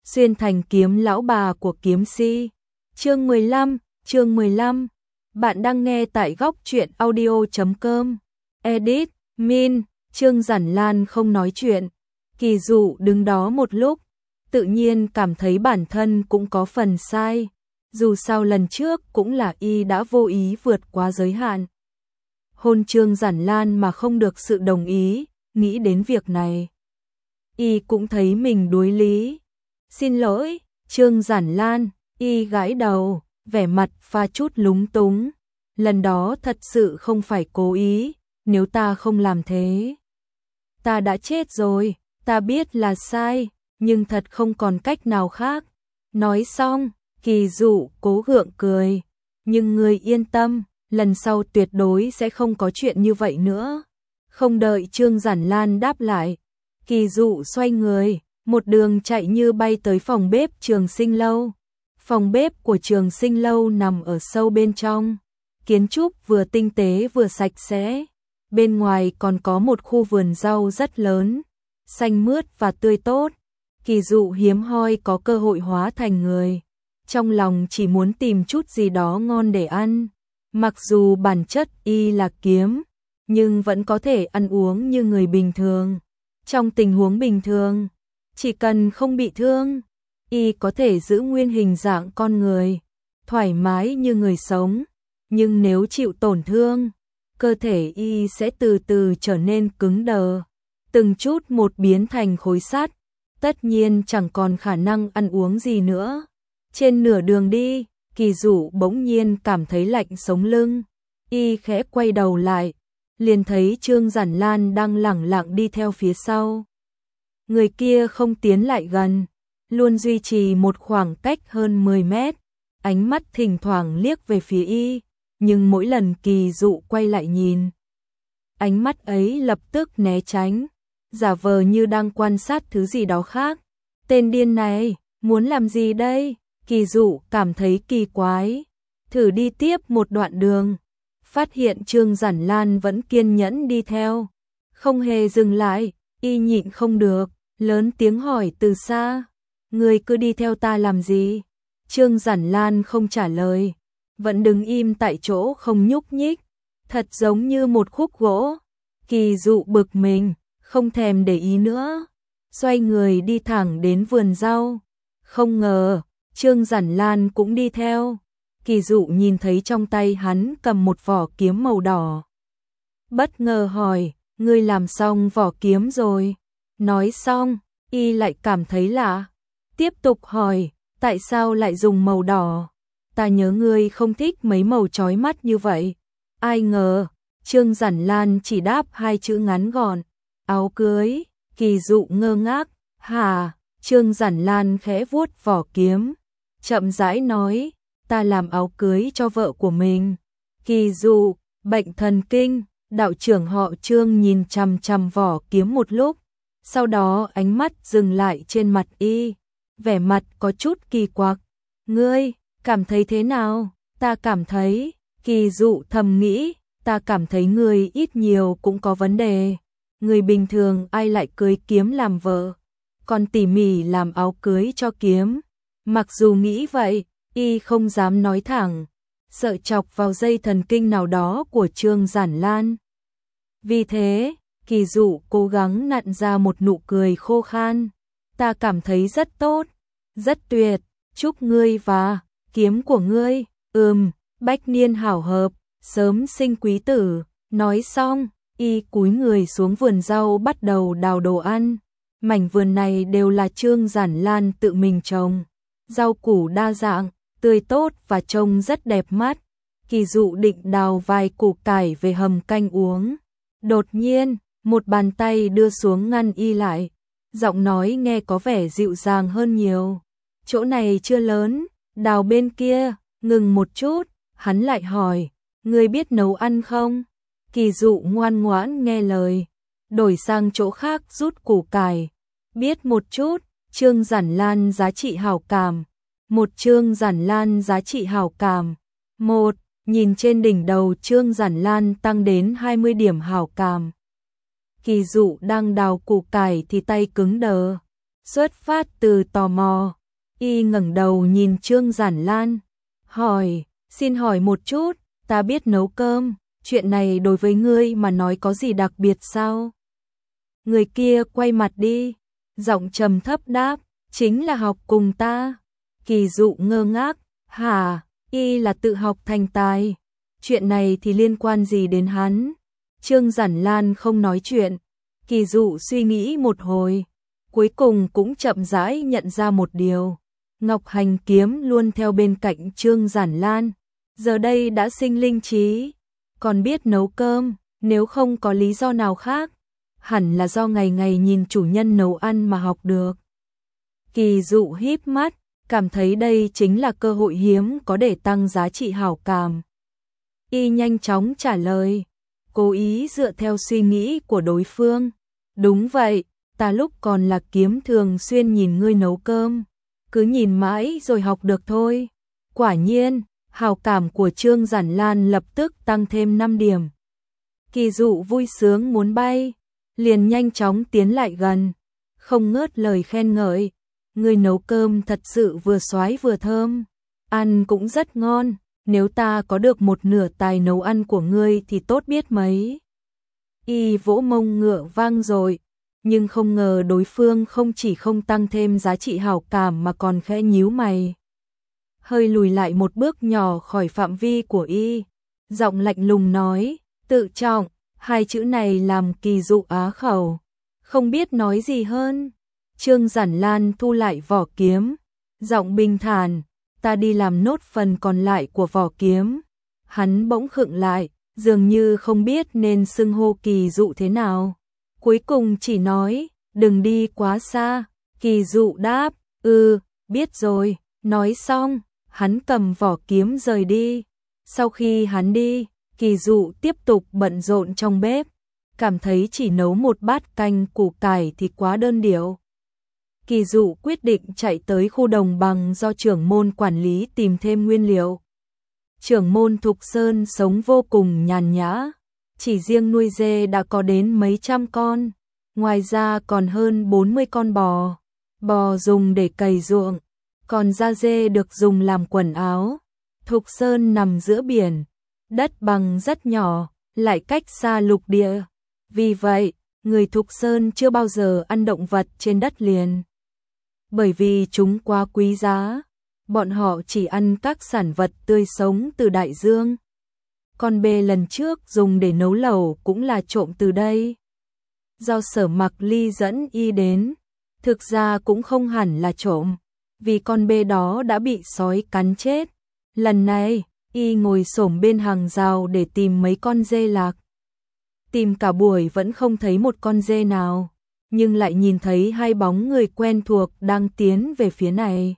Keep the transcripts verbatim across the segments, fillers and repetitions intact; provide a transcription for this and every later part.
xuyên thành kiếm lão bà của kiếm si. Chương mười lăm, chương mười lăm. Bạn đang nghe tại góc truyện audio chấm com. Edit, Min, Trương Giản Lan không nói chuyện. Kỳ Dụ đứng đó một lúc, tự nhiên cảm thấy bản thân cũng có phần sai. Dù sao lần trước cũng là y đã vô ý vượt quá giới hạn. Hôn Trương Giản Lan mà không được sự đồng ý, nghĩ đến việc này. Y cũng thấy mình đuối lý. Xin lỗi, Trương Giản Lan, y gãi đầu, vẻ mặt pha chút lúng túng. Lần đó thật sự không phải cố ý, nếu ta không làm thế. Ta đã chết rồi, ta biết là sai, nhưng thật không còn cách nào khác. Nói xong, Kỳ Dụ cố gượng cười. Nhưng ngươi yên tâm, lần sau tuyệt đối sẽ không có chuyện như vậy nữa. Không đợi Trương Giản Lan đáp lại, Kỳ Dụ xoay người, một đường chạy như bay tới phòng bếp Trường Sinh Lâu. Phòng bếp của Trường Sinh Lâu nằm ở sâu bên trong. Kiến trúc vừa tinh tế vừa sạch sẽ. Bên ngoài còn có một khu vườn rau rất lớn, xanh mướt và tươi tốt. Kỳ Dụ hiếm hoi có cơ hội hóa thành người. Trong lòng chỉ muốn tìm chút gì đó ngon để ăn. Mặc dù bản chất y là kiếm, nhưng vẫn có thể ăn uống như người bình thường. Trong tình huống bình thường, chỉ cần không bị thương, y có thể giữ nguyên hình dạng con người, thoải mái như người sống. Nhưng nếu chịu tổn thương, cơ thể y sẽ từ từ trở nên cứng đờ, từng chút một biến thành khối sắt, tất nhiên chẳng còn khả năng ăn uống gì nữa. Trên nửa đường đi, Kỳ Dụ bỗng nhiên cảm thấy lạnh sống lưng, y khẽ quay đầu lại, liền thấy Trương Giản Lan đang lẳng lặng đi theo phía sau. Người kia không tiến lại gần, luôn duy trì một khoảng cách hơn mười mét, ánh mắt thỉnh thoảng liếc về phía y, nhưng mỗi lần Kỳ Dụ quay lại nhìn, ánh mắt ấy lập tức né tránh, giả vờ như đang quan sát thứ gì đó khác. Tên điên này, muốn làm gì đây? Kỳ Dụ cảm thấy kỳ quái, thử đi tiếp một đoạn đường, phát hiện Trương Giản Lan vẫn kiên nhẫn đi theo, không hề dừng lại, y nhịn không được, lớn tiếng hỏi từ xa, người cứ đi theo ta làm gì? Trương Giản Lan không trả lời, vẫn đứng im tại chỗ không nhúc nhích, thật giống như một khúc gỗ. Kỳ Dụ bực mình, không thèm để ý nữa, xoay người đi thẳng đến vườn rau. Không ngờ, Trương Giản Lan cũng đi theo. Kỳ Dụ nhìn thấy trong tay hắn cầm một vỏ kiếm màu đỏ, bất ngờ hỏi, ngươi làm xong vỏ kiếm rồi? Nói xong, y lại cảm thấy lạ, tiếp tục hỏi, tại sao lại dùng màu đỏ? Ta nhớ ngươi không thích mấy màu chói mắt như vậy. Ai ngờ, Trương Giản Lan chỉ đáp hai chữ ngắn gọn, áo cưới. Kỳ Dụ ngơ ngác, hả? Trương Giản Lan khẽ vuốt vỏ kiếm, chậm rãi nói, ta làm áo cưới cho vợ của mình. Kỳ Dụ, bệnh thần kinh. Đạo trưởng họ Trương nhìn chằm chằm vỏ kiếm một lúc, sau đó ánh mắt dừng lại trên mặt y, vẻ mặt có chút kỳ quặc. Ngươi, cảm thấy thế nào? Ta cảm thấy, Kỳ Dụ thầm nghĩ, ta cảm thấy ngươi ít nhiều cũng có vấn đề. Người bình thường ai lại cưới kiếm làm vợ, còn tỉ mỉ làm áo cưới cho kiếm. Mặc dù nghĩ vậy, y không dám nói thẳng, sợ chọc vào dây thần kinh nào đó của Trương Giản Lan. Vì thế, Kỳ Dụ cố gắng nặn ra một nụ cười khô khan. Ta cảm thấy rất tốt, rất tuyệt, chúc ngươi và kiếm của ngươi, ừm, bách niên hảo hợp, sớm sinh quý tử. Nói xong, y cúi người xuống vườn rau bắt đầu đào đồ ăn. Mảnh vườn này đều là Trương Giản Lan tự mình trồng, rau củ đa dạng, tươi tốt và trông rất đẹp mắt. Kỳ Dụ định đào vài củ cải về hầm canh uống. Đột nhiên, một bàn tay đưa xuống ngăn y lại, giọng nói nghe có vẻ dịu dàng hơn nhiều. Chỗ này chưa lớn, đào bên kia. Ngừng một chút, hắn lại hỏi, ngươi biết nấu ăn không? Kỳ Dụ ngoan ngoãn nghe lời, đổi sang chỗ khác rút củ cải. Biết một chút. Trương Giản Lan giá trị hảo cảm. Một Trương Giản Lan giá trị hảo cảm. Một, nhìn trên đỉnh đầu Trương Giản Lan tăng đến hai mươi điểm hảo cảm. Kỳ Dụ đang đào củ cải thì tay cứng đờ, Xuất phát từ tò mò, y ngẩng đầu nhìn Trương Giản Lan, hỏi, xin hỏi một chút, ta biết nấu cơm, chuyện này đối với ngươi mà nói có gì đặc biệt sao? Người kia quay mặt đi, giọng trầm thấp đáp, chính là học cùng ta. Kỳ Dụ ngơ ngác, hả, y là tự học thành tài, chuyện này thì liên quan gì đến hắn? Trương Giản Lan không nói chuyện, Kỳ Dụ suy nghĩ một hồi, cuối cùng cũng chậm rãi nhận ra một điều. Ngọc Hành kiếm luôn theo bên cạnh Trương Giản Lan, giờ đây đã sinh linh trí, còn biết nấu cơm, nếu không có lý do nào khác, hẳn là do ngày ngày nhìn chủ nhân nấu ăn mà học được. Kỳ Dụ híp mắt, cảm thấy đây chính là cơ hội hiếm có để tăng giá trị hảo cảm. Y nhanh chóng trả lời, cố ý dựa theo suy nghĩ của đối phương. Đúng vậy, ta lúc còn là kiếm thường xuyên nhìn ngươi nấu cơm, cứ nhìn mãi rồi học được thôi. Quả nhiên, hảo cảm của Trương Giản Lan lập tức tăng thêm năm điểm. Kỳ Dụ vui sướng muốn bay, liền nhanh chóng tiến lại gần, không ngớt lời khen ngợi. Ngươi nấu cơm thật sự vừa xoái vừa thơm, ăn cũng rất ngon, nếu ta có được một nửa tài nấu ăn của ngươi thì tốt biết mấy. Y vỗ mông ngựa vang rồi, nhưng không ngờ đối phương không chỉ không tăng thêm giá trị hảo cảm mà còn khẽ nhíu mày. Hơi lùi lại một bước nhỏ khỏi phạm vi của y, giọng lạnh lùng nói, tự trọng, hai chữ này làm Kỳ Dụ á khẩu, không biết nói gì hơn. Trương Giản Lan thu lại vỏ kiếm, giọng bình thản, ta đi làm nốt phần còn lại của vỏ kiếm. Hắn bỗng khựng lại, dường như không biết nên xưng hô Kỳ Dụ thế nào. Cuối cùng chỉ nói, đừng đi quá xa. Kỳ Dụ đáp, ừ, biết rồi. Nói xong, hắn cầm vỏ kiếm rời đi. Sau khi hắn đi, Kỳ Dụ tiếp tục bận rộn trong bếp, cảm thấy chỉ nấu một bát canh củ cải thì quá đơn điệu. Kỳ Dụ quyết định chạy tới khu đồng bằng do trưởng môn quản lý tìm thêm nguyên liệu. Trưởng môn Thục Sơn sống vô cùng nhàn nhã, chỉ riêng nuôi dê đã có đến mấy trăm con, ngoài ra còn hơn bốn mươi con bò. Bò dùng để cày ruộng, còn da dê được dùng làm quần áo. Thục Sơn nằm giữa biển, đất bằng rất nhỏ, lại cách xa lục địa. Vì vậy, người Thục Sơn chưa bao giờ ăn động vật trên đất liền. Bởi vì chúng quá quý giá, bọn họ chỉ ăn các sản vật tươi sống từ đại dương. Con bê lần trước dùng để nấu lẩu cũng là trộm từ đây. Do Sở Mặc Ly dẫn y đến, thực ra cũng không hẳn là trộm, vì con bê đó đã bị sói cắn chết. Lần này, y ngồi xổm bên hàng rào để tìm mấy con dê lạc. Tìm cả buổi vẫn không thấy một con dê nào, nhưng lại nhìn thấy hai bóng người quen thuộc đang tiến về phía này.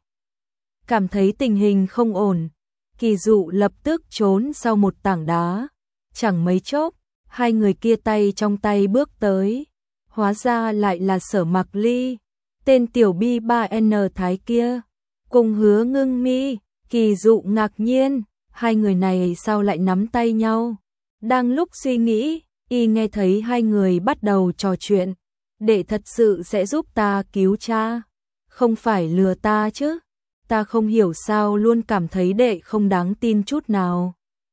Cảm thấy tình hình không ổn, Kỳ Dụ lập tức trốn sau một tảng đá. Chẳng mấy chốc, hai người kia tay trong tay bước tới. Hóa ra lại là Sở Mặc Ly, tên tiểu bi ba N Thái kia, cùng Hứa Ngưng Mi. Kỳ Dụ ngạc nhiên, hai người này sao lại nắm tay nhau? Đang lúc suy nghĩ, y nghe thấy hai người bắt đầu trò chuyện. Đệ thật sự sẽ giúp ta cứu cha, không phải lừa ta chứ? Ta không hiểu sao luôn cảm thấy đệ không đáng tin chút nào.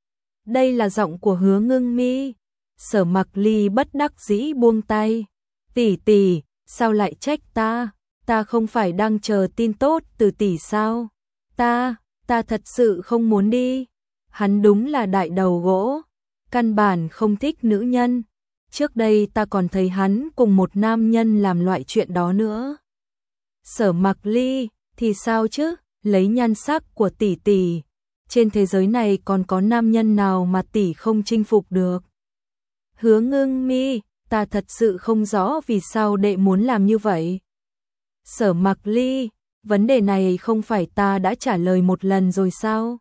Đây là giọng của Hứa Ngưng Mi. Sở Mặc Ly bất đắc dĩ buông tay. Tỷ tỷ, sao lại trách ta? Ta không phải đang chờ tin tốt từ tỷ sao? Ta, ta thật sự không muốn đi. Hắn đúng là đại đầu gỗ, căn bản không thích nữ nhân. Trước đây ta còn thấy hắn cùng một nam nhân làm loại chuyện đó nữa. Sở Mặc Ly, thì sao chứ? Lấy nhan sắc của tỷ tỷ, trên thế giới này còn có nam nhân nào mà tỷ không chinh phục được? Hứa Ngưng Mi, ta thật sự không rõ vì sao đệ muốn làm như vậy. Sở Mặc Ly, vấn đề này không phải ta đã trả lời một lần rồi sao?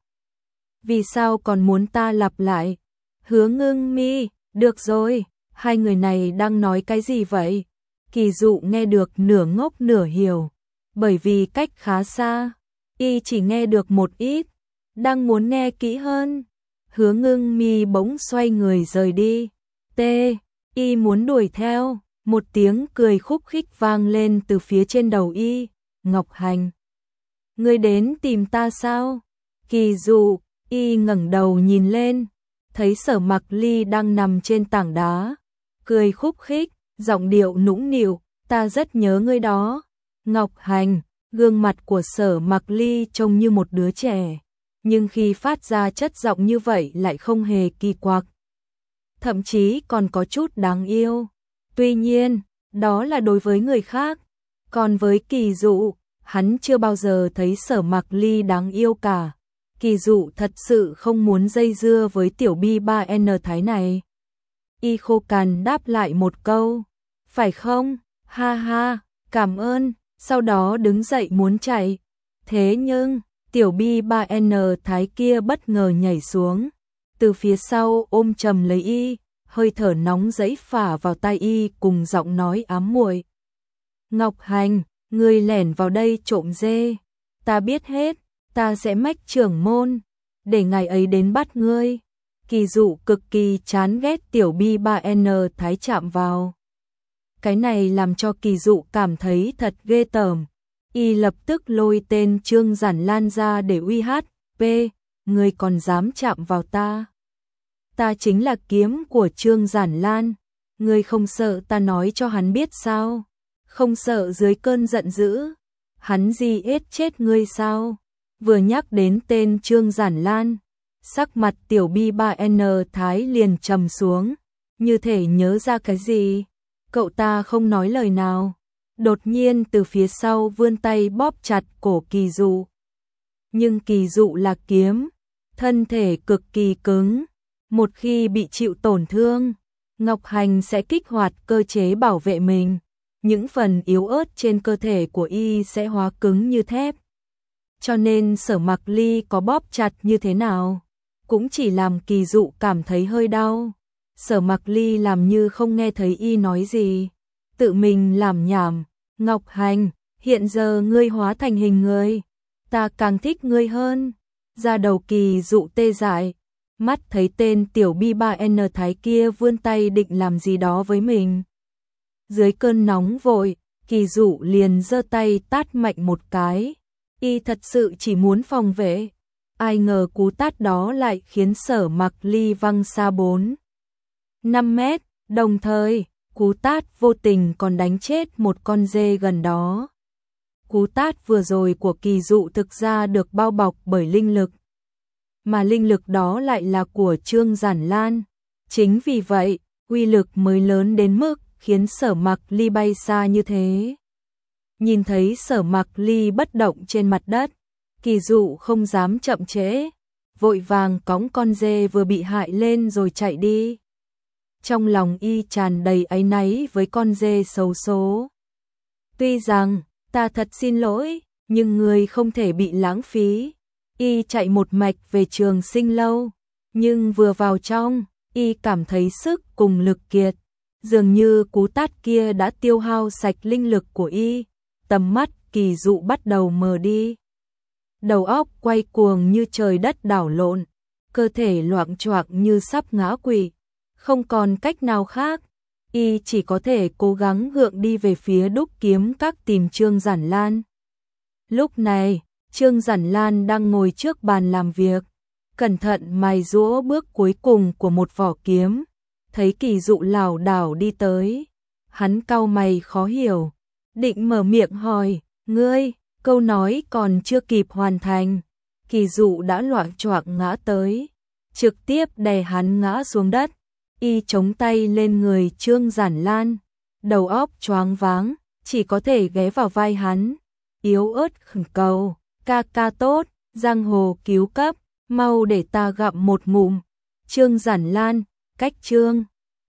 Vì sao còn muốn ta lặp lại? Hứa Ngưng Mi, được rồi, hai người này đang nói cái gì vậy? Kỳ Dụ nghe được nửa ngốc nửa hiểu, bởi vì cách khá xa, y chỉ nghe được một ít, đang muốn nghe kỹ hơn. Hứa Ngưng Mi bỗng xoay người rời đi. T, y muốn đuổi theo, Một tiếng cười khúc khích vang lên từ phía trên đầu y. Ngọc Hành, ngươi đến tìm ta sao? Kỳ Dụ, y ngẩng đầu nhìn lên, thấy Sở Mặc Ly đang nằm trên tảng đá, cười khúc khích, giọng điệu nũng nịu, ta rất nhớ ngươi đó. Ngọc Hành, gương mặt của Sở Mặc Ly trông như một đứa trẻ, nhưng khi phát ra chất giọng như vậy lại không hề kỳ quặc, thậm chí còn có chút đáng yêu. Tuy nhiên, đó là đối với người khác, còn với Kỳ Dụ, hắn chưa bao giờ thấy Sở Mặc Ly đáng yêu cả. Kỳ Dụ thật sự không muốn dây dưa với tiểu bi ba en thái này. Y khô cằn đáp lại một câu, phải không? Ha ha, cảm ơn, sau đó đứng dậy muốn chạy. Thế nhưng, tiểu bi ba en thái kia bất ngờ nhảy xuống, từ phía sau ôm chầm lấy y, hơi thở nóng rẫy phả vào tai y cùng giọng nói ám muội. Ngọc Hành, ngươi lẻn vào đây trộm dê, ta biết hết, ta sẽ mách trưởng môn, để ngày ấy đến bắt ngươi. Kỳ Dụ cực kỳ chán ghét tiểu bi ba en thái chạm vào. Cái này làm cho Kỳ Dụ cảm thấy thật ghê tởm. Y lập tức lôi tên Trương Giản Lan ra để uy hát. P, ngươi còn dám chạm vào ta? Ta chính là kiếm của Trương Giản Lan. Ngươi không sợ ta nói cho hắn biết sao? Không sợ dưới cơn giận dữ hắn di ết chết ngươi sao? Vừa nhắc đến tên Trương Giản Lan, sắc mặt tiểu bi ba en thái liền trầm xuống, như thể nhớ ra cái gì. Cậu ta không nói lời nào, đột nhiên từ phía sau vươn tay bóp chặt cổ Kỳ Dụ. Nhưng Kỳ Dụ là kiếm, thân thể cực kỳ cứng, một khi bị chịu tổn thương, Ngọc Hành sẽ kích hoạt cơ chế bảo vệ mình, những phần yếu ớt trên cơ thể của y sẽ hóa cứng như thép. Cho nên Sở Mặc Ly có bóp chặt như thế nào, cũng chỉ làm Kỳ Dụ cảm thấy hơi đau. Sở Mặc Ly làm như không nghe thấy y nói gì, tự mình làm nhảm. Ngọc Hành, hiện giờ ngươi hóa thành hình người, ta càng thích ngươi hơn. Da đầu Kỳ Dụ tê dại, mắt thấy tên tiểu bi ba en thái kia vươn tay định làm gì đó với mình. Dưới cơn nóng vội, Kỳ Dụ liền giơ tay tát mạnh một cái. Y thật sự chỉ muốn phòng vệ, ai ngờ cú tát đó lại khiến Sở Mặc Ly văng xa bốn năm mét, đồng thời, cú tát vô tình còn đánh chết một con dê gần đó. Cú tát vừa rồi của Kỳ Dụ thực ra được bao bọc bởi linh lực, mà linh lực đó lại là của Trương Giản Lan. Chính vì vậy, uy lực mới lớn đến mức khiến Sở Mặc Ly bay xa như thế. Nhìn thấy Sở Mặc Ly bất động trên mặt đất, Kỳ Dụ không dám chậm trễ, vội vàng cõng con dê vừa bị hại lên rồi chạy đi. Trong lòng y tràn đầy áy náy với con dê xấu số. Tuy rằng, ta thật xin lỗi, nhưng người không thể bị lãng phí. Y chạy một mạch về Trường Sinh lâu, nhưng vừa vào trong, y cảm thấy sức cùng lực kiệt. Dường như cú tát kia đã tiêu hao sạch linh lực của y, tầm mắt Kỳ Dụ bắt đầu mờ đi. Đầu óc quay cuồng như trời đất đảo lộn, cơ thể loạng choạng như sắp ngã quỵ. Không còn cách nào khác, y chỉ có thể cố gắng gượng đi về phía Đúc Kiếm Các tìm Trương Giản Lan. Lúc này, Trương Giản Lan đang ngồi trước bàn làm việc, cẩn thận mài giũa bước cuối cùng của một vỏ kiếm. Thấy Kỳ Dụ lảo đảo đi tới, hắn cau mày khó hiểu, định mở miệng hỏi, ngươi, câu nói còn chưa kịp hoàn thành, Kỳ Dụ đã loạng choạng ngã tới, trực tiếp đè hắn ngã xuống đất. Y chống tay lên người Trương Giản Lan, đầu óc choáng váng, chỉ có thể ghé vào vai hắn, yếu ớt khẩn cầu, ca ca tốt, giang hồ cứu cấp, mau để ta gặm một ngụm. Trương Giản Lan, cách Trương